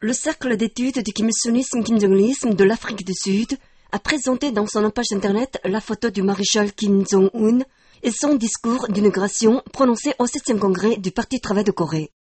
Le cercle d'études du Kim Il-sungisme, Kim Jong-ilisme de l'Afrique du Sud a présenté dans son page internet la photo du maréchal Kim Jong-un et son discours d'inauguration prononcé au 7e congrès du Parti Travail de Corée.